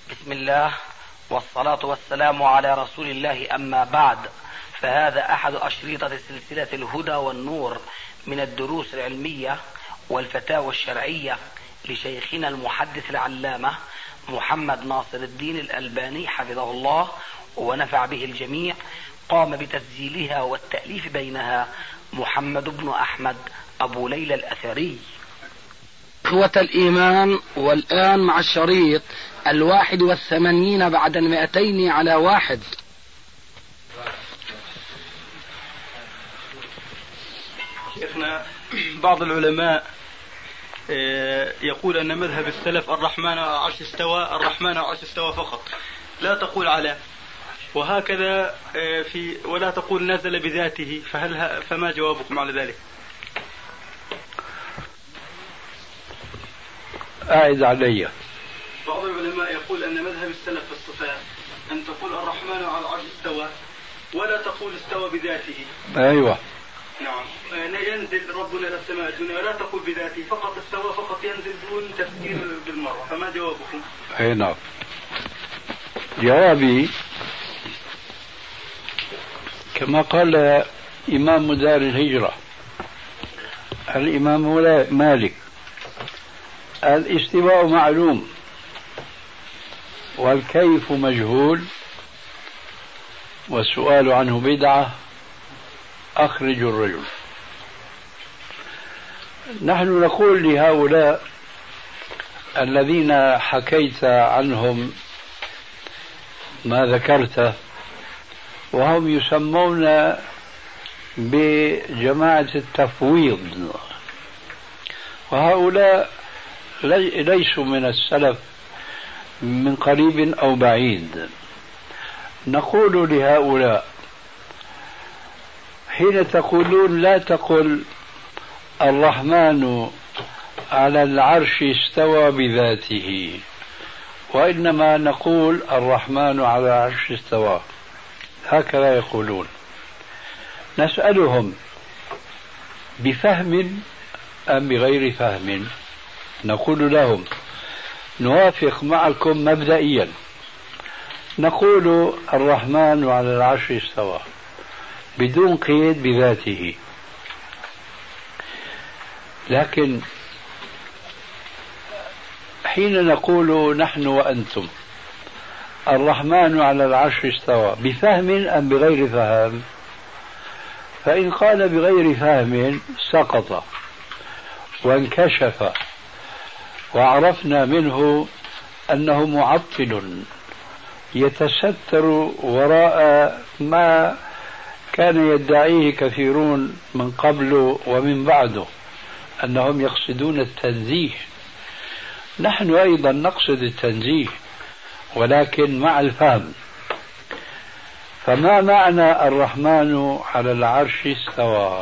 بسم الله والصلاة والسلام على رسول الله، أما بعد، فهذا أحد أشريطة سلسلة الهدى والنور من الدروس العلمية والفتاوى الشرعية لشيخنا المحدث العلامة محمد ناصر الدين الألباني حفظه الله ونفع به الجميع. قام بتسجيلها والتأليف بينها محمد بن أحمد أبو ليلى الأثري. إخوة الإيمان، والآن مع الشريط 81 بعد 200 على 1. شيخنا، بعض العلماء يقول أن مذهب السلف الرحمن على العرش استوى، الرحمن على العرش استوى فقط، لا تقول على، وهكذا ولا تقول نزل بذاته، فما جوابكم على ذلك؟ أعد علي. بعض العلماء يقول أن مذهب السلف في الصفات أن تقول الرحمن على العرش استوى ولا تقول استوى بذاته. أيوة، نعم، ينزل ربنا إلى السماء الدنيا ولا تقول بذاته، فقط استوى، فقط ينزل دون تفكير بالمرة، فما جوابكم؟ أي نعم، جوابي كما قال إمام دار الهجرة الإمام مالك: الاستواء معلوم والكيف مجهول والسؤال عنه بدعة، أخرج الرجل. نحن نقول لهؤلاء الذين حكيت عنهم ما ذكرته، وهم يسمون بجماعة التفويض، وهؤلاء ليسوا من السلف من قريب أو بعيد. نقول لهؤلاء: حين تقولون لا تقل الرحمن على العرش استوى بذاته، وإنما نقول الرحمن على العرش استوى، هكذا يقولون. نسألهم: بفهم أم بغير فهم؟ نقول لهم: نوافق معكم مبدئيا، نقول الرحمن على العرش استوى بدون قيد بذاته، لكن حين نقول نحن وأنتم الرحمن على العرش استوى بفهم أم بغير فهم، فإن قال بغير فهم سقط وانكشف، وعرفنا منه أنه معطل يتستر وراء ما كان يدعيه كثيرون من قبله ومن بعده، أنهم يقصدون التنزيه. نحن أيضا نقصد التنزيه، ولكن مع الفهم. فما معنى الرحمن على العرش استوى؟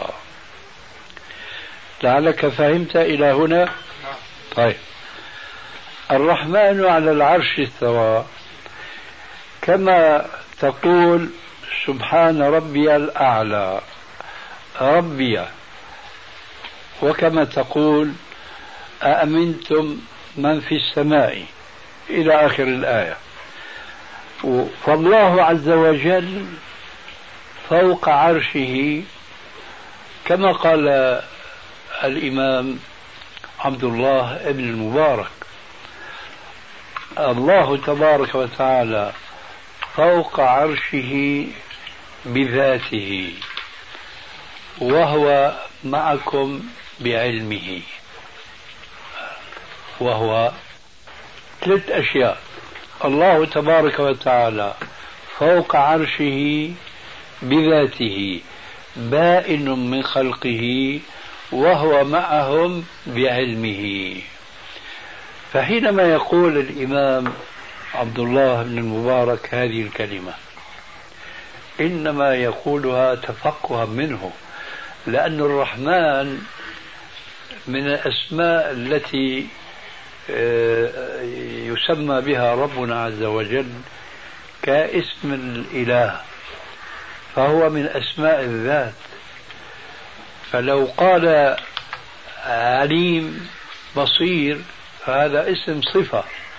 لعلك فهمت إلى هنا؟ طيب، الرحمن على العرش استوى كما تقول سبحان ربي الأعلى، ربي، وكما تقول أأمنتم من في السماء إلى آخر الآية. فالله عز وجل فوق عرشه، كما قال الإمام عبد الله بن المبارك: الله تبارك وتعالى فوق عرشه بذاته، وهو معكم بعلمه. وهو 3 أشياء: الله تبارك وتعالى فوق عرشه بذاته، بائن من خلقه، وهو معهم بعلمه. فحينما يقول الإمام عبد الله بن المبارك هذه الكلمة، إنما يقولها تفقها منه، لأن الرحمن من الأسماء التي يسمى بها ربنا عز وجل كاسم الإله، فهو من أسماء الذات. فلو قال عليم بصير فهذا اسم صفة،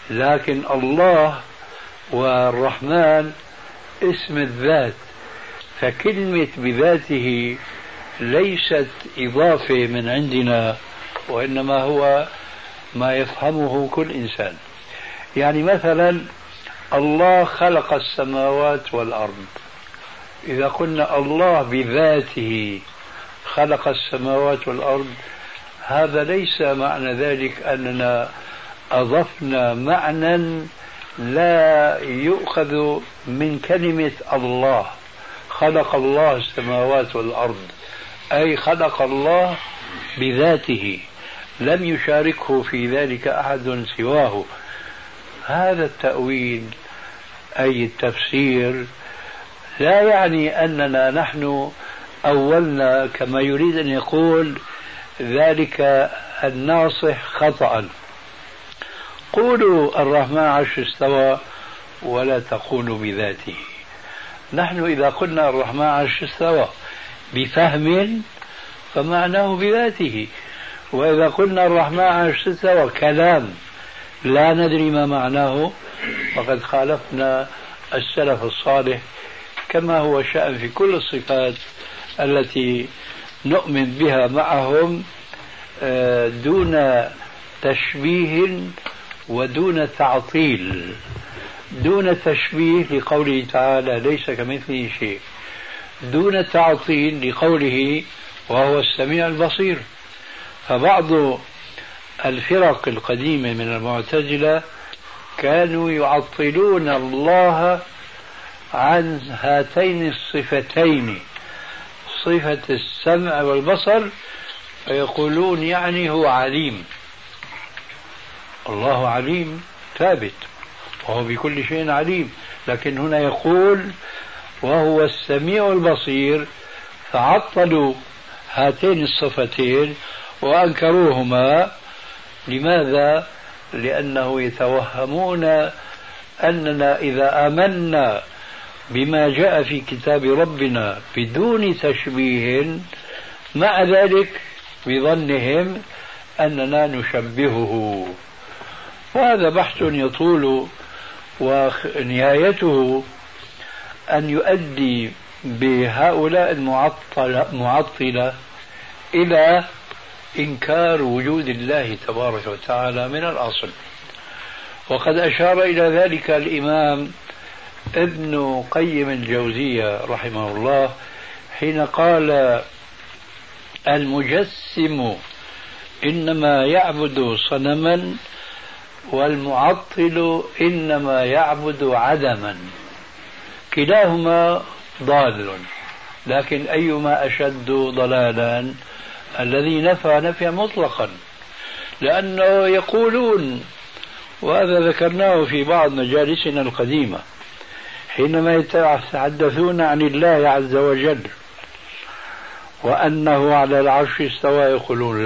لكن الله والرحمن اسم الذات، فكلمة بذاته ليست إضافة من عندنا، وإنما هو ما يفهمه كل إنسان. يعني مثلا الله خلق السماوات والأرض، إذا قلنا الله بذاته خلق السماوات والأرض، هذا ليس معنى ذلك أننا أضفنا معنى لا يؤخذ من كلمة الله. خلق الله السماوات والأرض أي خلق الله بذاته، لم يشاركه في ذلك أحد سواه. هذا التأويل أي التفسير لا يعني أننا نحن أولنا كما يريد أن يقول ذلك الناصح خطأ. قولوا الرحمن عرش استوى ولا تقولوا بذاته. نحن إذا قلنا الرحمن عرش استوى بفهم فمعناه بذاته، وإذا قلنا الرحمن عرش استوى كلام لا ندري ما معناه فقد خالفنا السلف الصالح، كما هو شأن في كل الصفات التي نؤمن بها معهم دون تشبيه ودون تعطيل. دون تشبيه لقوله تعالى ليس كمثله شيء، دون تعطيل لقوله وهو السميع البصير. فبعض الفرق القديمة من المعتزلة كانوا يعطلون الله عن هاتين الصفتين، صفة السمع والبصر، فيقولون يعني هو عليم. الله عليم ثابت وهو بكل شيء عليم، لكن هنا يقول وهو السميع البصير، فعطلوا هاتين الصفتين وأنكروهما. لماذا؟ لأنه يتوهمون أننا إذا آمنا بما جاء في كتاب ربنا بدون تشبيه، مع ذلك بظنهم أننا نشبهه. وهذا بحث يطول ونهايته أن يؤدي بهؤلاء المعطلة إلى إنكار وجود الله تبارك وتعالى من الأصل. وقد أشار إلى ذلك الإمام ابن قيم الجوزية رحمه الله حين قال المجسم إنما يعبد صنما والمعطل إنما يعبد عدما، كلاهما ضال، لكن أيما أشد ضلالا؟ الذي نفى نفيا مطلقا، لأنه يقولون، وهذا ذكرناه في بعض مجالسنا القديمة، حينما يتحدثون عن الله عز وجل وأنه على العرش استوى يقولون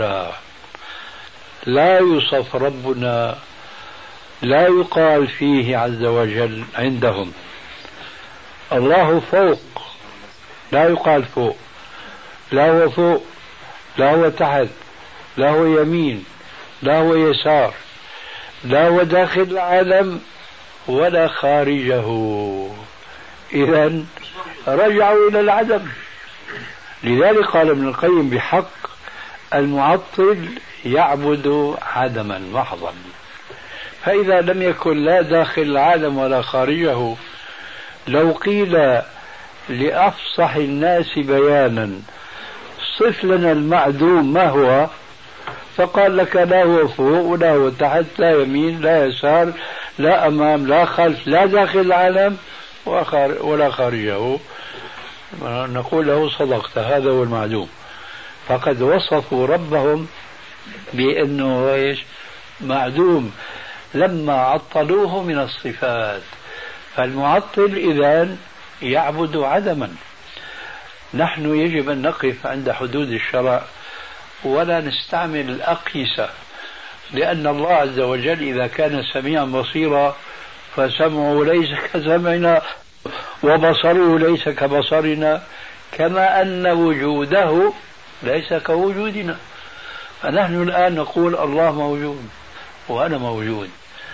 لا يوصف ربنا، لا يقال فيه عز وجل عندهم الله فوق، لا يقال فوق، لا هو فوق، لا هو تحت، لا هو يمين، لا هو يسار، لا هو داخل العالم ولا خارجه. إذن رجعوا إلى العدم. لذلك قال ابن القيم بحق المعطل يعبد عدما محضا. فإذا لم يكن لا داخل العالم ولا خارجه، لو قيل لأفصح الناس بيانا صف لنا المعدوم ما هو، فقال لك لا هو فوق ولا هو تحت، لا يمين لا يسار، لا أمام لا خلف، لا داخل العالم ولا خارجه، نقول له صدقت، هذا هو المعدوم. فقد وصفوا ربهم بأنه إيش؟ معدوم، لما عطلوه من الصفات. فالمعطل إذن يعبد عدما. نحن يجب أن نقف عند حدود الشرع ولا نستعمل الأقيسة، لأن الله عز وجل إذا كان سميعا بصيرا فسمعه ليس كسمعنا وبصره ليس كبصرنا، كما أن وجوده ليس كوجودنا. فنحن الآن نقول الله موجود وأنا موجود،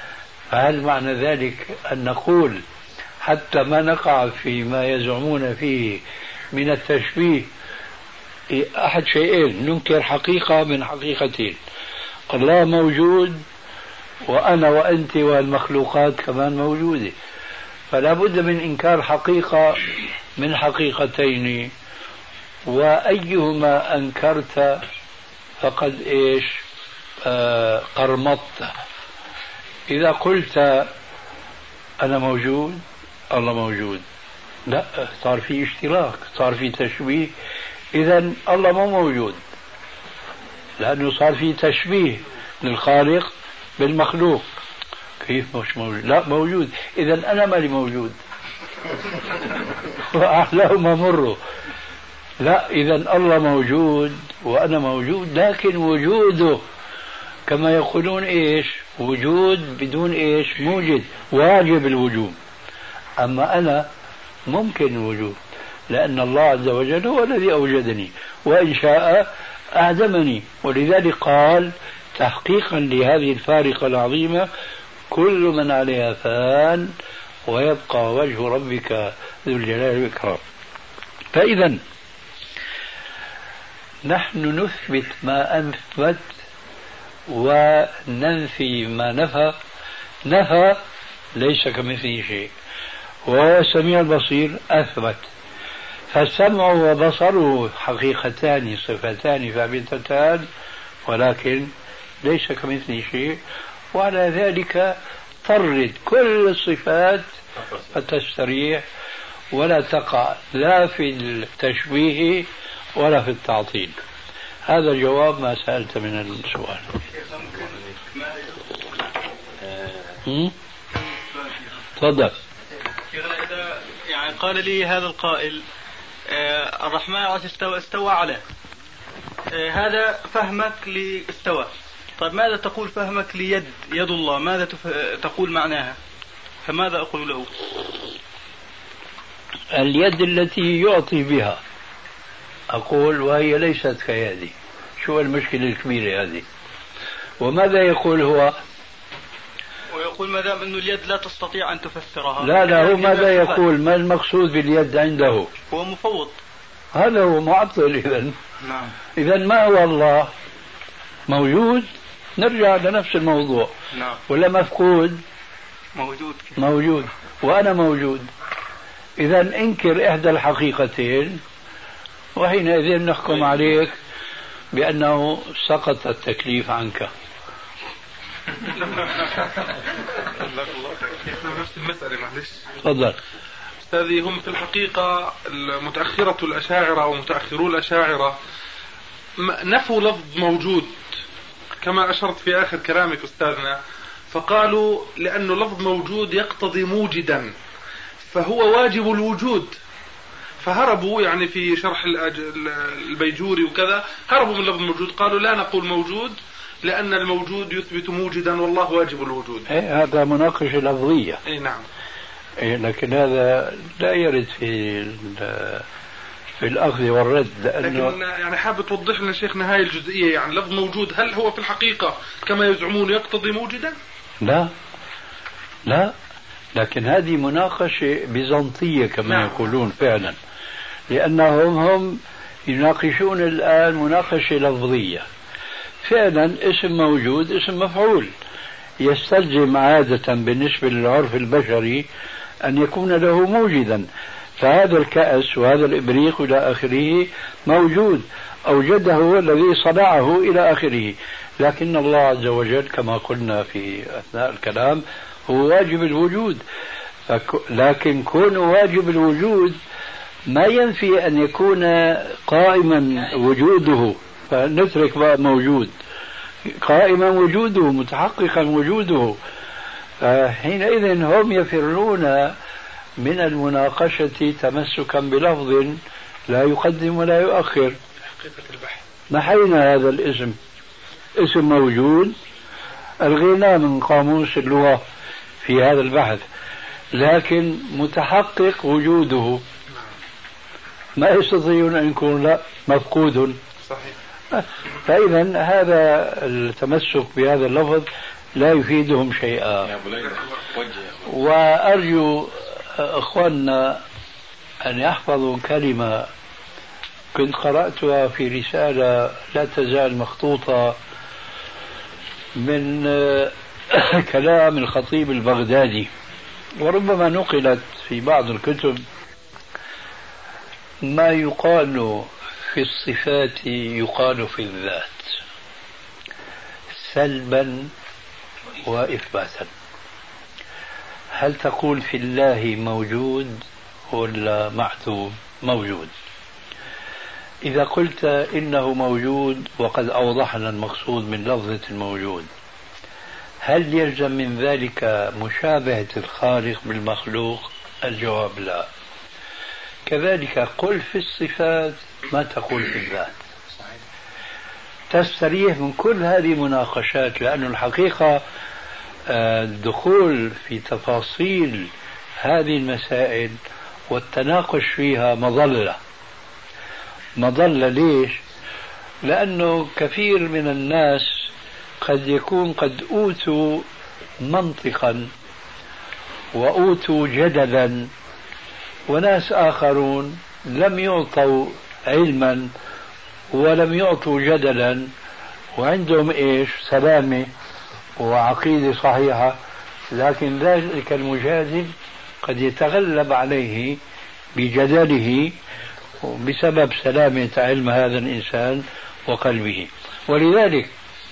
فهل معنى ذلك أن نقول حتى ما نقع فيما يزعمون فيه من التشبيه أحد شيئين، ننكر حقيقة من حقيقتين: الله موجود وأنا وأنت والمخلوقات كمان موجودة، فلا بد من إنكار حقيقة من حقيقتين، وأيهما أنكرت فقد إيش قرمطت. إذا قلت أنا موجود الله موجود، لا، صار في اشتراك، صار في تشبيه، إذا الله مو موجود، لأنه صار في تشبيه للخالق بالمخلوق. كيف مش موجود؟ لا موجود، إذا أنا مالي موجود وأحلاهما مره. لا، إذا الله موجود وأنا موجود، لكن وجوده كما يقولون إيش؟ وجود بدون إيش؟ موجد، واجب الوجود. أما أنا ممكن وجود، لأن الله عز وجل هو الذي أوجدني، وإن شاء أعدمني. ولذلك قال تحقيقا لهذه الفارقة العظيمة: كل من عليها فان ويبقى وجه ربك ذو الجلال والإكرام. فإذا نحن نثبت ما أثبت وننفي ما نفى. نفى ليس كمثله شيء، وهو السميع البصير أثبت. فالسمع وبصره حقيقتان صفتان ثابتتان، ولكن ليس كمثله شيء، وعلى ذلك طرد كل الصفات فتستريح ولا تقع لا في التشبيه ولا في التعطيل. هذا جواب ما سألت من السؤال. تفضل. يعني قال لي هذا القائل الرحمن على استوى على، هذا فهمك لاستوى. طيب ماذا تقول فهمك ليد، يد الله، ماذا تقول معناها؟ فماذا أقول له؟ اليد التي يعطي بها أقول، وهي ليست كيدي. شو المشكلة الكبيرة هذه؟ وماذا يقول هو؟ ويقول ما دام أنه اليد لا تستطيع أن تفسرها. لا هو ماذا يقول؟ ما المقصود باليد عنده؟ هو مفوض. هذا هو معطل. إذن نعم. إذن ما هو الله؟ موجود، نرجع لنفس الموضوع. نعم. ولا مفقود؟ موجود. وأنا موجود. إذا انكر إحدى الحقيقتين، وحينئذ نحكم عليك بأنه سقط التكليف عنك. نفس المسألة معلش. تفضل. أستاذي، هم في الحقيقة متأخرة الأشاعرة أو متأخرو الأشاعرة نفوا لفظ موجود كما أشرت في آخر كلامك أستاذنا، فقالوا لأنه لفظ موجود يقتضي موجدا فهو واجب الوجود، فهربوا يعني في شرح البيجوري وكذا، هربوا من لفظ موجود، قالوا لا نقول موجود لأن الموجود يثبت موجدا والله واجب الوجود. هذا مناقشة لفظية. نعم. لكن هذا لا يرد في الأخذ والرد، لأنه لكن يعني حابب توضح لنا شيخنا هاي الجزئية، يعني لفظ موجود هل هو في الحقيقة كما يزعمون يقتضي موجدا؟ لا، لكن هذه مناقشة بيزنطية كما نعم. يقولون فعلا، لأنهم يناقشون الآن مناقشة لفظية. فعلا اسم موجود اسم مفعول، يستلزم عادة بالنسبة للعرف البشري أن يكون له موجدا، فهذا الكأس وهذا الإبريق إلى آخره موجود، أوجده هو الذي صنعه إلى آخره. لكن الله عز وجل كما قلنا في أثناء الكلام هو واجب الوجود، لكن كون واجب الوجود ما ينفي أن يكون قائما وجوده، فنترك بقى موجود، قائما وجوده متحققا وجوده. حينئذ هم يفرون من المناقشة تمسكا بلفظ لا يقدم ولا يؤخر. نحينا هذا الاسم، اسم موجود الغنى من قاموس اللغة في هذا البحث، لكن متحقق وجوده ما يستطيعون أن يكون لا مفقود. صحيح. فإذا هذا التمسك بهذا اللفظ لا يفيدهم شيئا. وأرجو أخواننا أن يحفظوا كلمة كنت قرأتها في رسالة لا تزال مخطوطة من كلام الخطيب البغدادي، وربما نقلت في بعض الكتب. ما يقال في الصفات يقال في الذات سلبا وإثباتا. هل تقول في الله موجود ولا معدوم؟ موجود. إذا قلت إنه موجود وقد أوضحنا المقصود من لفظة الموجود، هل يلزم من ذلك مشابهة الخالق بالمخلوق؟ الجواب لا. كذلك قل في الصفات ما تقول في الذات. تستريح من كل هذه المناقشات، لأن الحقيقة الدخول في تفاصيل هذه المسائل والتناقش فيها مظلة. ليش؟ لأنه كثير من الناس قد يكون قد أوتوا منطقا وأوتوا جدلا، وناس آخرون لم يعطوا علما ولم يعطوا جدلا، وعندهم إيش؟ سلامة وعقيدة صحيحة، لكن ذلك المجادل قد يتغلب عليه بجدله بسبب سلامة علم هذا الإنسان وقلبه. ولذلك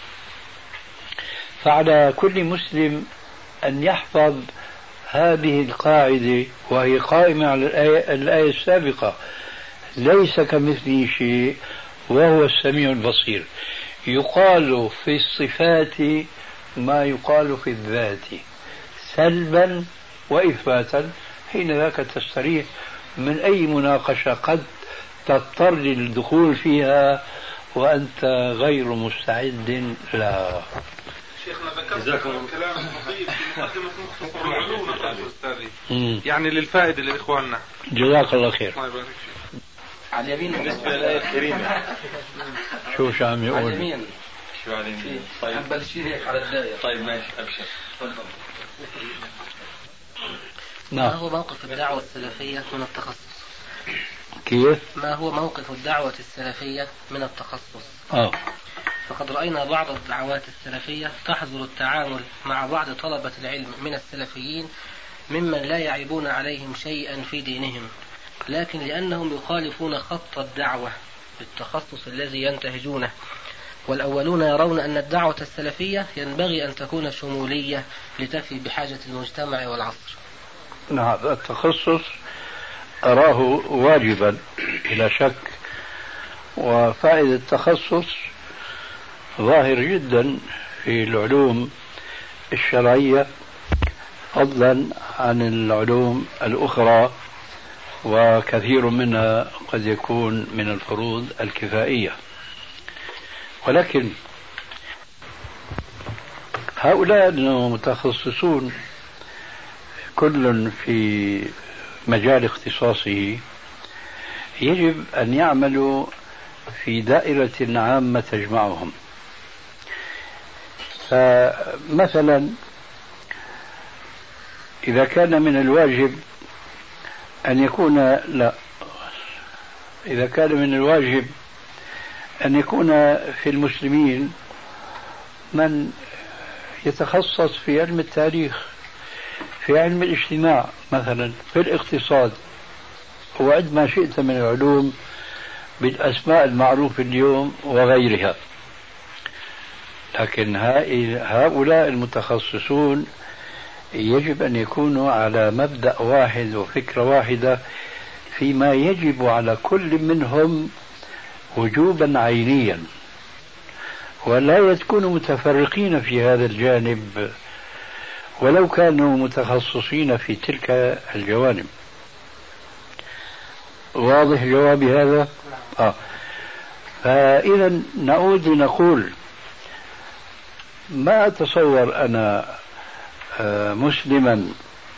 فعلى كل مسلم أن يحفظ هذه القاعدة، وهي قائمة على الآية السابقة: ليس كمثله شيء وهو السميع البصير. يقال في الصفات ما يقال في الذات سلبا وإثباتا. حين ذاك تستريح من أي مناقشة قد تضطر للدخول فيها وأنت غير مستعد لها. شيخنا ذكرت كلام لطيف في مقدمة مختصر العلوم أستاذي، يعني للفائدة لإخواننا. جزاك الله خير. الله يبارك فيك. على اليمين بالنسبة للآية الكريمة شو عم يقول؟ على اليمين. شو على اليمين؟ طيب بلشين هيك على الدائرة. طيب ماشي، أبشر. تفضل. ما هو موقف الدعوة السلفية من التخصص؟ كيف؟ ما هو موقف الدعوة السلفية من التخصص؟ فقد رأينا بعض الدعوات السلفية تحظر التعامل مع بعض طلبة العلم من السلفيين ممن لا يعيبون عليهم شيئا في دينهم، لكن لأنهم يخالفون خط الدعوة بالتخصص الذي ينتهجونه. والأولون يرون أن الدعوة السلفية ينبغي أن تكون شمولية لتفي بحاجة المجتمع والعصر. نعم، التخصص أراه واجبا بلا شك، وفائدة التخصص ظاهر جدا في العلوم الشرعية فضلا عن العلوم الأخرى، وكثير منها قد يكون من الفروض الكفائية. ولكن هؤلاء المتخصصون كل في مجال اختصاصه يجب أن يعملوا في دائرة عامة تجمعهم. فمثلا إذا كان من الواجب أن يكون في المسلمين من يتخصص في علم التاريخ، في علم الاجتماع مثلا، في الاقتصاد، وعد ما شئت من العلوم بالأسماء المعروفة اليوم وغيرها. لكن هؤلاء المتخصصون يجب أن يكونوا على مبدأ واحد وفكرة واحدة فيما يجب على كل منهم وجوبا عينيا، ولا يكونوا متفرقين في هذا الجانب ولو كانوا متخصصين في تلك الجوانب. واضح جوابي هذا؟ فإذا نعود لنقول ما أتصور أنا مسلما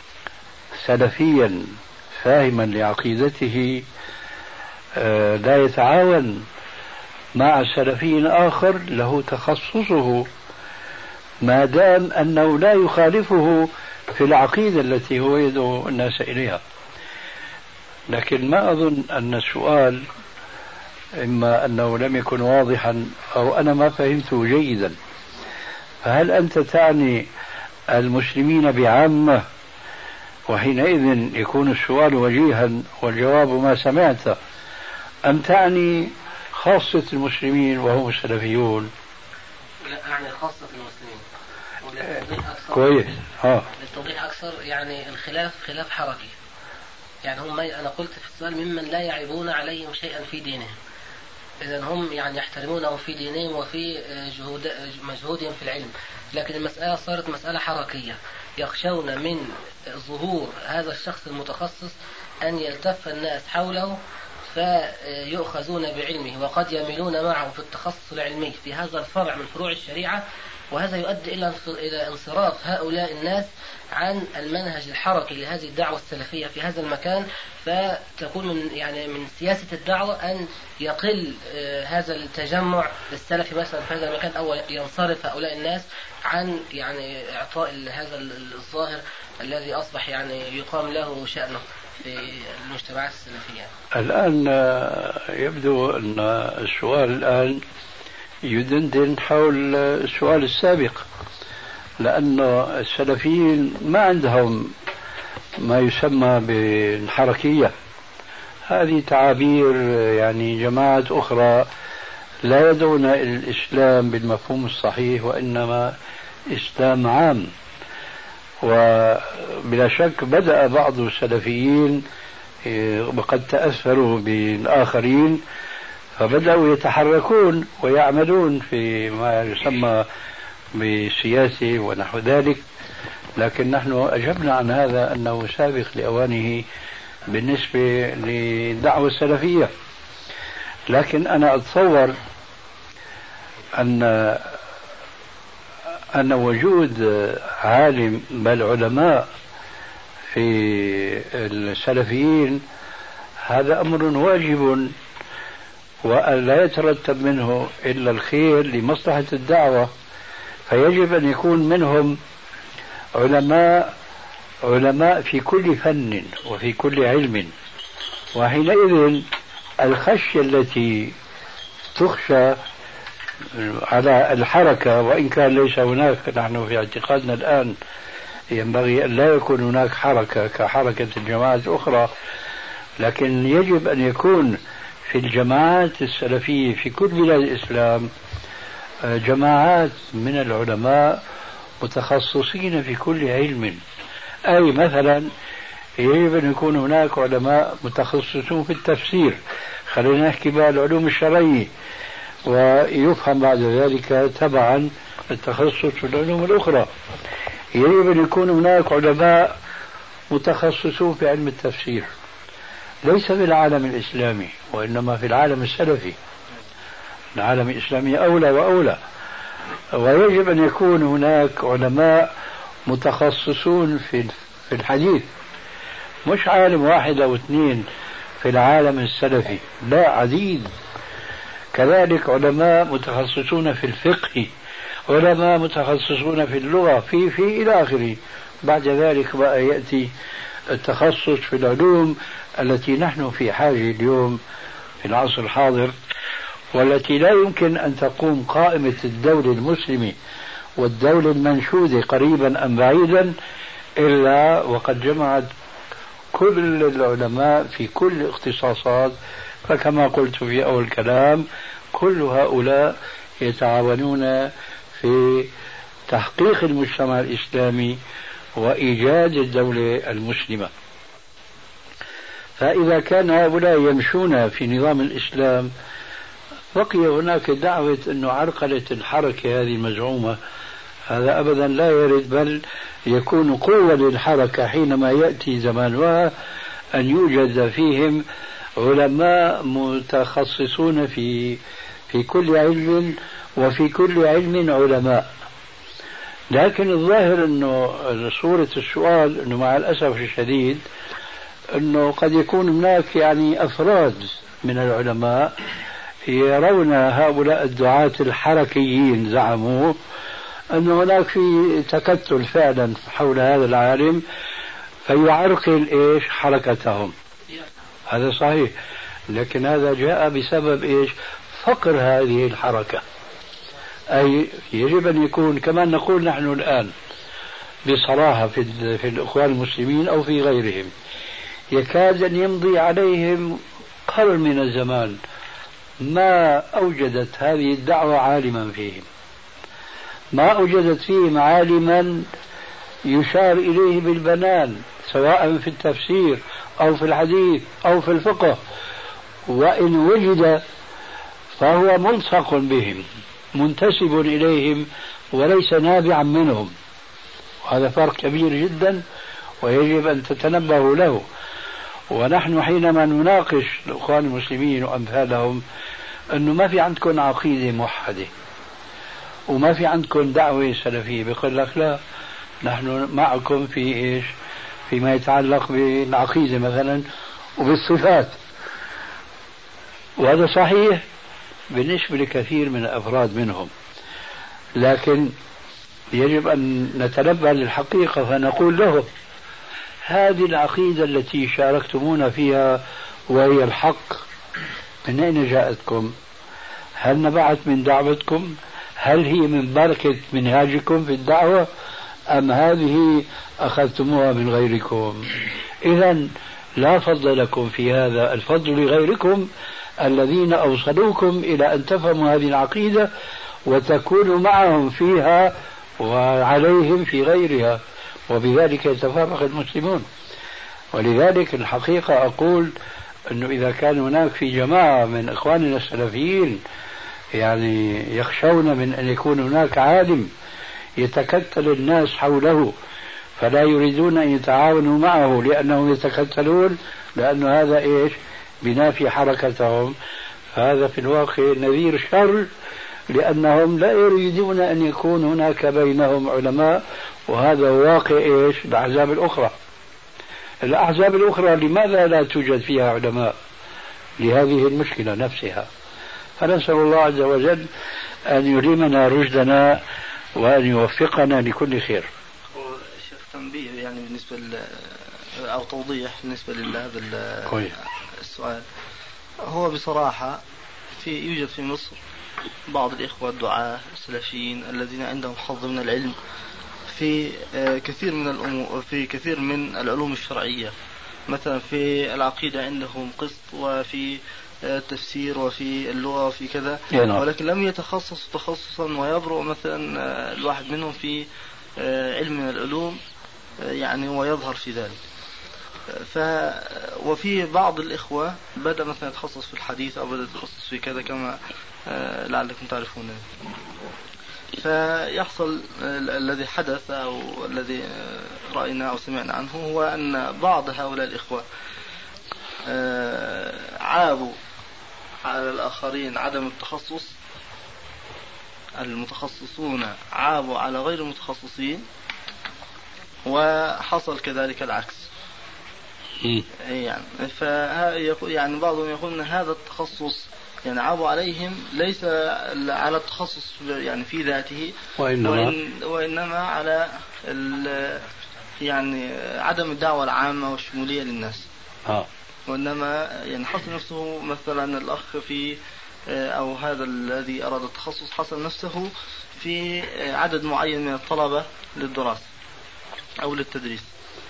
سلفيا فاهما لعقيدته لا يتعاون مع سلفي آخر له تخصصه ما دام أنه لا يخالفه في العقيدة التي هو يدعو الناس إليها. لكن ما أظن أن السؤال إما أنه لم يكن واضحا أو أنا ما فهمته جيدا. فهل أنت تعني المسلمين بعامة وحينئذ يكون السؤال وجيها والجواب ما سمعت، أم تعني خاصة المسلمين وهم السلفيون؟ لا، أعني خاصة المسلمين. كويس. للتوضيح أكثر، يعني الخلاف خلاف حركي. يعني هم، أنا قلت في السؤال ممن لا يعيبون عليهم شيئا في دينهم، إذن هم يعني يحترمونهم في دينهم وفي مجهودهم في العلم. لكن المسألة صارت مسألة حركية، يخشون من ظهور هذا الشخص المتخصص أن يلتف الناس حوله فيؤخذون بعلمه، وقد يميلون معه في التخصص العلمي في هذا الفرع من فروع الشريعة، وهذا يؤدي إلى انصراف هؤلاء الناس عن المنهج الحركي لهذه الدعوة السلفية في هذا المكان. فتكون من سياسة الدعوة أن يقل هذا التجمع السلفي مثلا في هذا المكان، أو ينصرف هؤلاء الناس عن إعطاء هذا الظاهر الذي أصبح يقام له شأنه في المجتمعات السلفية. الآن يبدو أن السؤال الآن يدندن حول السؤال السابق، لأن السلفيين ما عندهم ما يسمى بالحركية. هذه تعابير جماعات أخرى لا يدعون إلى الإسلام بالمفهوم الصحيح، وإنما إسلام عام. وبلا شك بدأ بعض السلفيين وقد تأثروا بالآخرين فبدأوا يتحركون ويعملون في ما يسمى بالسياسة ونحو ذلك. لكن نحن أجبنا عن هذا أنه سابق لأوانه بالنسبة للدعوة السلفية. لكن أنا أتصور أن وجود عالم بل علماء في السلفيين هذا أمر واجب، ولا يترتب منه إلا الخير لمصلحة الدعوة. فيجب أن يكون منهم علماء في كل فن وفي كل علم. وحينئذ الخشية التي تخشى على الحركة، وإن كان ليس هناك، نحن في اعتقادنا الآن ينبغي أن لا يكون هناك حركة كحركة الجماعات الأخرى، لكن يجب أن يكون في الجماعات السلفية في كل بلاد الإسلام جماعات من العلماء متخصصين في كل علم. أي مثلا يجب أن يكون هناك علماء متخصصون في التفسير، خلينا نحكي بقى العلوم الشرعية، ويفهم بعد ذلك تبعا التخصص في العلوم الأخرى. يجب أن يكون هناك علماء متخصصون في علم التفسير، ليس في العالم الإسلامي وإنما في العالم السلفي. العالم الإسلامي أولى وأولى. ويجب أن يكون هناك علماء متخصصون في الحديث، مش عالم واحد أو اثنين في العالم السلفي، لا، عديد. كذلك علماء متخصصون في الفقه، علماء متخصصون في اللغة، في إلى آخره. بعد ذلك بقى يأتي التخصص في العلوم التي نحن في حاجة اليوم في العصر الحاضر، والتي لا يمكن أن تقوم قائمة الدولة المسلمة والدولة المنشودة قريبا أم بعيدا إلا وقد جمعت كل العلماء في كل الاختصاصات. فكما قلت في أول كلام، كل هؤلاء يتعاونون في تحقيق المجتمع الإسلامي وإيجاد الدولة المسلمة. فإذا كان هؤلاء يمشون في نظام الإسلام بقي هناك دعوة أنه عرقلة الحركة هذه المزعومة، هذا أبدا لا يرد، بل يكون قوة للحركة حينما يأتي زمانها أن يوجد فيهم علماء متخصصون في كل علم، وفي كل علم علماء. لكن الظاهر أنه صورة السؤال أنه مع الأسف الشديد أنه قد يكون هناك أفراد من العلماء يرون هؤلاء الدعاة الحركيين زعموا أن هناك في تكتل فعلا حول هذا العالم فيعرقل إيش حركتهم. هذا صحيح، لكن هذا جاء بسبب إيش؟ فقر هذه الحركة. أي يجب أن يكون كما نقول نحن الآن بصراحة في الإخوان المسلمين أو في غيرهم، يكاد أن يمضي عليهم قرن من الزمان ما أوجدت هذه الدعوة عالما فيهم، ما أوجدت فيهم عالما يشار إليه بالبنان سواء في التفسير أو في الحديث أو في الفقه، وإن وجد فهو ملصق بهم منتسب إليهم وليس نابعا منهم. وهذا فرق كبير جدا ويجب أن تتنبهوا له. ونحن حينما نناقش الإخوان المسلمين وأمثالهم أنه ما في عندكم عقيدة موحدة وما في عندكم دعوة سلفية، بيقول لك لا، نحن معكم في إيش؟ فيما يتعلق بالعقيدة مثلا وبالصفات. وهذا صحيح بالنسبة لكثير من الأفراد منهم، لكن يجب أن نتنبه للحقيقة فنقول له هذه العقيدة التي شاركتمونا فيها وهي الحق من أين جاءتكم؟ هل نبعت من دعوتكم؟ هل هي من بركة منهاجكم في الدعوة أم هذه أخذتموها من غيركم؟ إذن لا فضل لكم في هذا، الفضل لغيركم الذين أوصلوكم إلى أن تفهموا هذه العقيدة وتكونوا معهم فيها وعليهم في غيرها، وبذلك يتفرق المسلمون. ولذلك الحقيقة أقول أنه إذا كان هناك في جماعة من إخواننا السلفيين يعني يخشون من أن يكون هناك عالم يتكتل الناس حوله فلا يريدون أن يتعاونوا معه لأنهم يتكتلون، لأن هذا إيش؟ بنافي حركتهم، فهذا في الواقع نذير شر، لأنهم لا يريدون أن يكون هناك بينهم علماء، وهذا واقع إيش؟ الأحزاب الأخرى. الأحزاب الأخرى لماذا لا توجد فيها علماء؟ لهذه المشكلة نفسها. فنسأل الله عز وجل أن يلهمنا رشدنا وأن يوفقنا لكل خير. شيخ تنبيه يعني بالنسبة أو توضيح بالنسبة لهذا السؤال. هو بصراحة يوجد في مصر بعض الإخوة الدعاة السلفيين الذين عندهم حظ من العلم في كثير من الأمور، في كثير من العلوم الشرعية، مثلا في العقيدة عندهم قسط، وفي التفسير وفي اللغة وفي كذا، ولكن لم يتخصص تخصصا ويبرع مثلا الواحد منهم في علم من العلوم يعني ويظهر في ذلك. وفي بعض الإخوة بدأ مثلا يتخصص في الحديث أو بدأ يتخصص في كذا كما لعلكم تعرفون. فيحصل الذي حدث أو الذي رأينا أو سمعنا عنه هو أن بعض هؤلاء الإخوة عابوا على الآخرين عدم التخصص، المتخصصون عابوا على غير المتخصصين، وحصل كذلك العكس. يعني بعضهم يقول أن هذا التخصص يعني عابوا عليهم ليس على التخصص يعني في ذاته، وإنما على يعني عدم الدعوة العامة والشمولية للناس. وإنما يعني حصل نفسه مثلا الأخ في أو هذا الذي أراد التخصص حصل نفسه في عدد معين من الطلبة للدراسة أو للتدريس،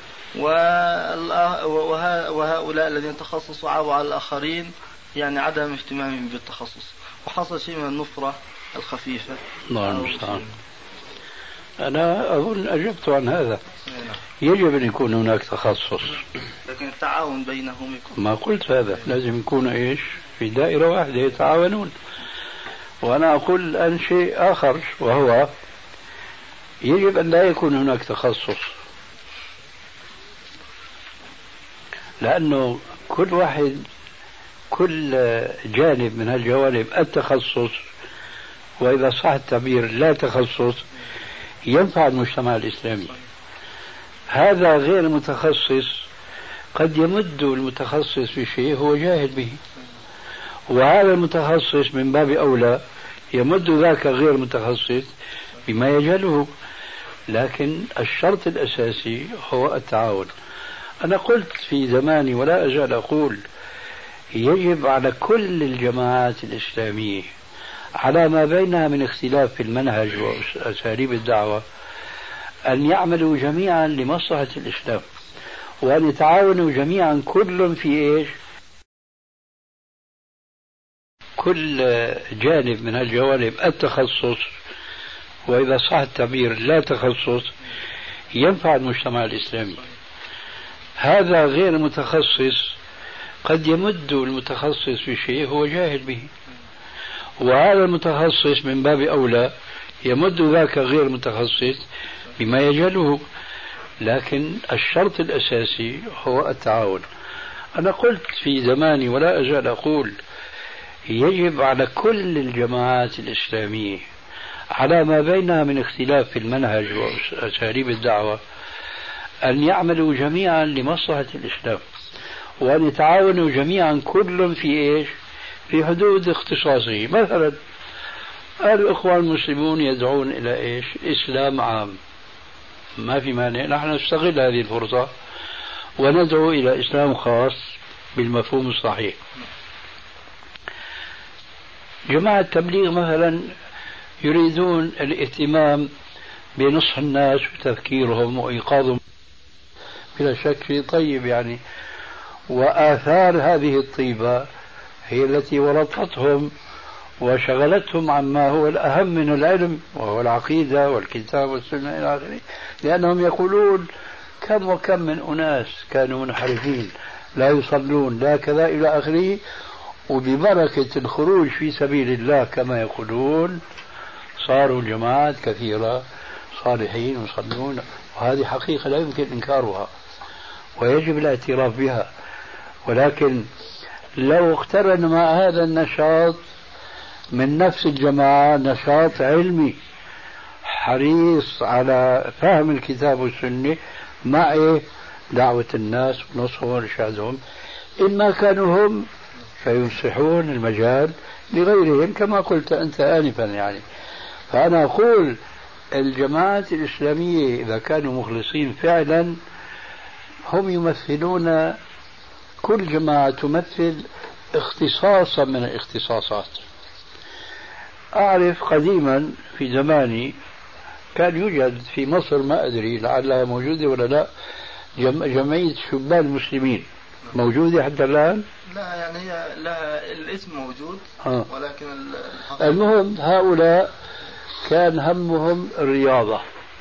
وهؤلاء الذين تخصصوا عابوا على الآخرين يعني عدم اهتمامهم بالتخصص، وحصل شيء من النفرة الخفيفة. الله المستعان. أنا أظن أجبت عن هذا. يجب أن يكون هناك تخصص، لكن التعاون بينهم يكون. ما قلت هذا، لازم يكونوا إيش؟ في دائرة واحدة يتعاونون. وأنا أقول الآن شيء آخر، وهو يجب أن لا يكون هناك تخصص، لأنه كل واحد كل جانب من هالجوانب التخصص، وإذا صح التعبير لا تخصص، ينفع المجتمع الإسلامي. هذا غير المتخصص قد يمد المتخصص بشيء هو جاهل به، وهذا المتخصص من باب أولى يمد ذاك غير متخصص بما يجهله، لكن الشرط الأساسي هو التعاون. أنا قلت في زماني ولا أزال أقول يجب على كل الجماعات الإسلامية على ما بينها من اختلاف في المنهج وأساليب الدعوة أن يعملوا جميعا لمصلحة الإسلام، وأن يتعاونوا جميعا كل في إيش؟ كل جانب من الجوانب التخصص، وإذا صح التعبير لا تخصص، ينفع المجتمع الإسلامي. هذا غير متخصص قد يمد المتخصص بشيء هو جاهل به، وهذا المتخصص من باب أولى يمد ذاك غير متخصص بما يجهله، لكن الشرط الأساسي هو التعاون. أنا قلت في زماني ولا أزال أقول يجب على كل الجماعات الإسلامية على ما بينها من اختلاف في المنهج وأساليب الدعوة أن يعملوا جميعا لمصلحة الإسلام، وأن يتعاونوا جميعا كل في إيش؟ في حدود اختصاصه. مثلا الإخوان المسلمون يدعون إلى إيش؟ إسلام عام، ما في مانع نحن نستغل هذه الفرصة وندعو إلى إسلام خاص بالمفهوم الصحيح. جماعة التبليغ مثلا يريدون الاهتمام بنصح الناس وتذكيرهم وإيقاظهم، بلا شك شيء طيب يعني، وآثار هذه الطيبة هي التي ورطتهم وشغلتهم عما هو الأهم من العلم وهو العقيدة والكتاب والسنة إلى آخره، لأنهم يقولون كم وكم من أناس كانوا منحرفين لا يصلون لا كذا إلى آخره، وببركة الخروج في سبيل الله كما يقولون صاروا جماعات كثيرة صالحين يصلون، وهذه حقيقة لا يمكن إنكارها ويجب الاعتراف بها. ولكن لو اقترن مع هذا النشاط من نفس الجماعة نشاط علمي حريص على فهم الكتاب والسنة مع دعوة الناس ونصحهم وإرشادهم، إما كانوا هم فيمسحون المجال لغيرهم كما قلت أنت آنفا يعني. فأنا أقول الجماعات الإسلامية إذا كانوا مخلصين فعلا هم يمثلون، كل جماعة تمثل اختصاصا من الاختصاصات. أعرف قديما في زماني كان يوجد في مصر، ما أدري لعلها موجودة ولا لا، جمعية شبان المسلمين، موجودة حتى الآن؟ لا يعني هي لا الاسم موجود ولكن المهم هؤلاء كان همهم الرياضة،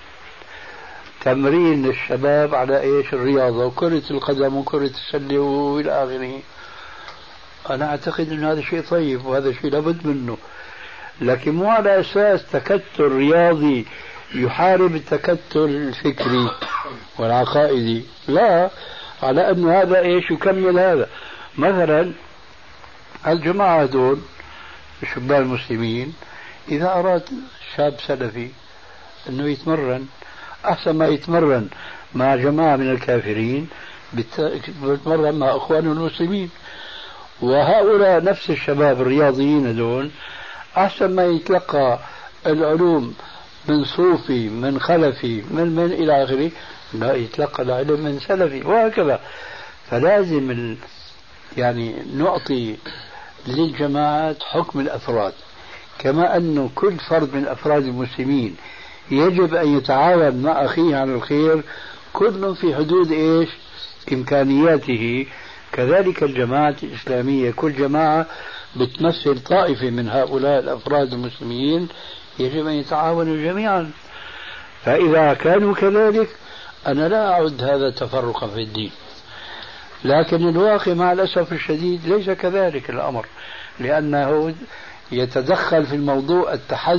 تمرين الشباب على ايش؟ الرياضة وكرة القدم وكرة السلة والى اخره. انا اعتقد ان هذا شيء طيب وهذا شيء لابد منه، لكن مو على اساس تكتل رياضي يحارب التكتل الفكري والعقائدي، لا، على أن هذا إيش يكمل هذا. مثلا الجماعة دول شبان المسلمين إذا أراد شاب سلفي أنه يتمرن، أحسن ما يتمرن مع جماعة من الكافرين يتمرن مع أخوانه المسلمين. وهؤلاء نفس الشباب الرياضيين دول أحسن ما يتلقى العلوم من صوفي من خلفي من إلى آخره، لا يتلقى العلم من سلفي وهكذا. فلازم يعني نعطي للجماعات حكم الأفراد، كما أنه كل فرد من أفراد المسلمين يجب أن يتعاون مع أخيه على الخير كل في حدود إيش؟ إمكانياته. كذلك الجماعة الإسلامية كل جماعة بتمثل طائفة من هؤلاء الأفراد المسلمين يجب أن يتعاونوا جميعا. فإذا كانوا كذلك أنا لا أعد هذا تفرقا في الدين، لكن الواقع مع الأسف الشديد ليس كذلك الأمر، لأنه يتدخل في الموضوع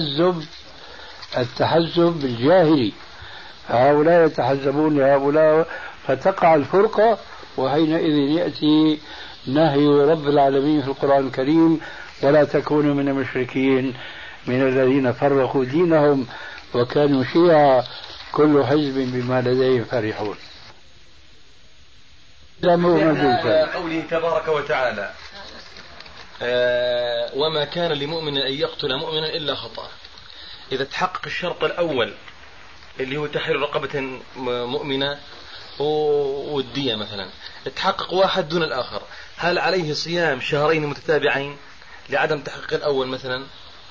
التحزب الجاهلي، هؤلاء يتحزبون لهؤلاء فتقع الفرقة، وحينئذ يأتي نهي رب العالمين في القرآن الكريم ولا تكونوا من المشركين من الذين فرقوا دينهم وكانوا شيعا كل حزب بما لديهم فرحون. قوله تبارك وتعالى وما كان لمؤمن أن يقتل مؤمنا إلا خطأ. إذا تحقق الشرط الأول اللي هو تحرير رقبة مؤمنة والدية مثلا، تحقق واحد دون الآخر، هل عليه صيام شهرين متتابعين لعدم تحقيق الأول مثلا؟